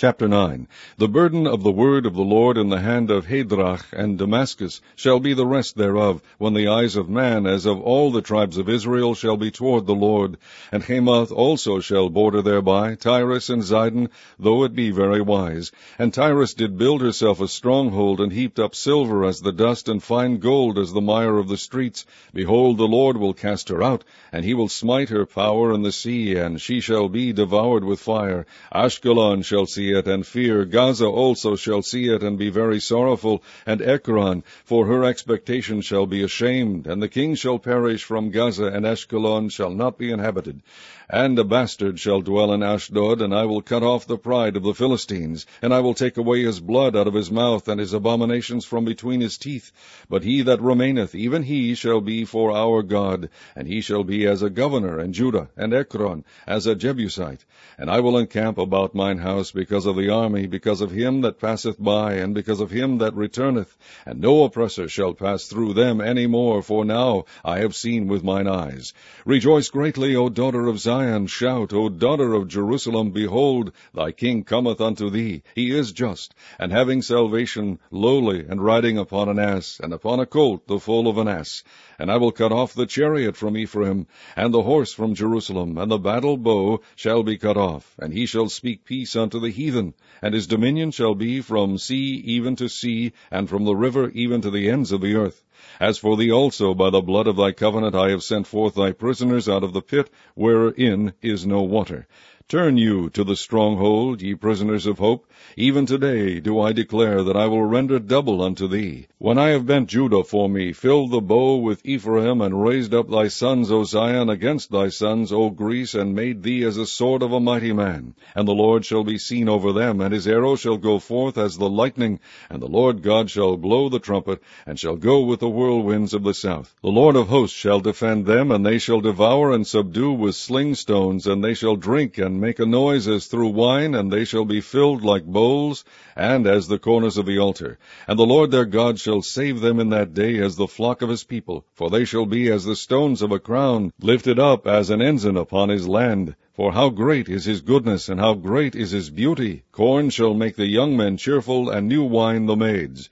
Chapter 9. The burden of the word of the Lord in the hand of Hadrach and Damascus shall be the rest thereof, when the eyes of man, as of all the tribes of Israel, shall be toward the Lord. And Hamath also shall border thereby, Tyrus and Zidon, though it be very wise. And Tyrus did build herself a stronghold, and heaped up silver as the dust, and fine gold as the mire of the streets. Behold, the Lord will cast her out, and he will smite her power in the sea, and she shall be devoured with fire. Ashkelon shall see it, and fear. Gaza also shall see it, and be very sorrowful. And Ekron, for her expectation, shall be ashamed. And the king shall perish from Gaza, and Ashkelon shall not be inhabited. And a bastard shall dwell in Ashdod, and I will cut off the pride of the Philistines, and I will take away his blood out of his mouth, and his abominations from between his teeth. But he that remaineth, even he shall be for our God, and he shall be as a governor in Judah, and Ekron as a Jebusite. And I will encamp about mine house because of the army, because of him that passeth by, and because of him that returneth. And no oppressor shall pass through them any more, for now I have seen with mine eyes. Rejoice greatly, O daughter of Zion. Shout, O daughter of Jerusalem. Behold, thy king cometh unto thee. He is just, and having salvation, lowly, and riding upon an ass, and upon a colt, the foal of an ass. And I will cut off the chariot from Ephraim, and the horse from Jerusalem, and the battle bow shall be cut off. And he shall speak peace unto the heathen, and his dominion shall be from sea even to sea, and from the river even to the ends of the earth. As for thee also, by the blood of thy covenant I have sent forth thy prisoners out of the pit, wherein is no water. Turn you to the stronghold, ye prisoners of hope. Even today do I declare that I will render double unto thee. When I have bent Judah for me, filled the bow with Ephraim, and raised up thy sons, O Zion, against thy sons, O Greece, and made thee as a sword of a mighty man. And the Lord shall be seen over them, and his arrow shall go forth as the lightning, and the Lord God shall blow the trumpet, and shall go with the whirlwinds of the south. The Lord of hosts shall defend them, and they shall devour and subdue with sling stones, and they shall drink and make a noise as through wine, and they shall be filled like bowls, and as the corners of the altar. And the Lord their God shall save them in that day as the flock of his people, for they shall be as the stones of a crown, lifted up as an ensign upon his land. For how great is his goodness, and how great is his beauty! Corn shall make the young men cheerful, and new wine the maids.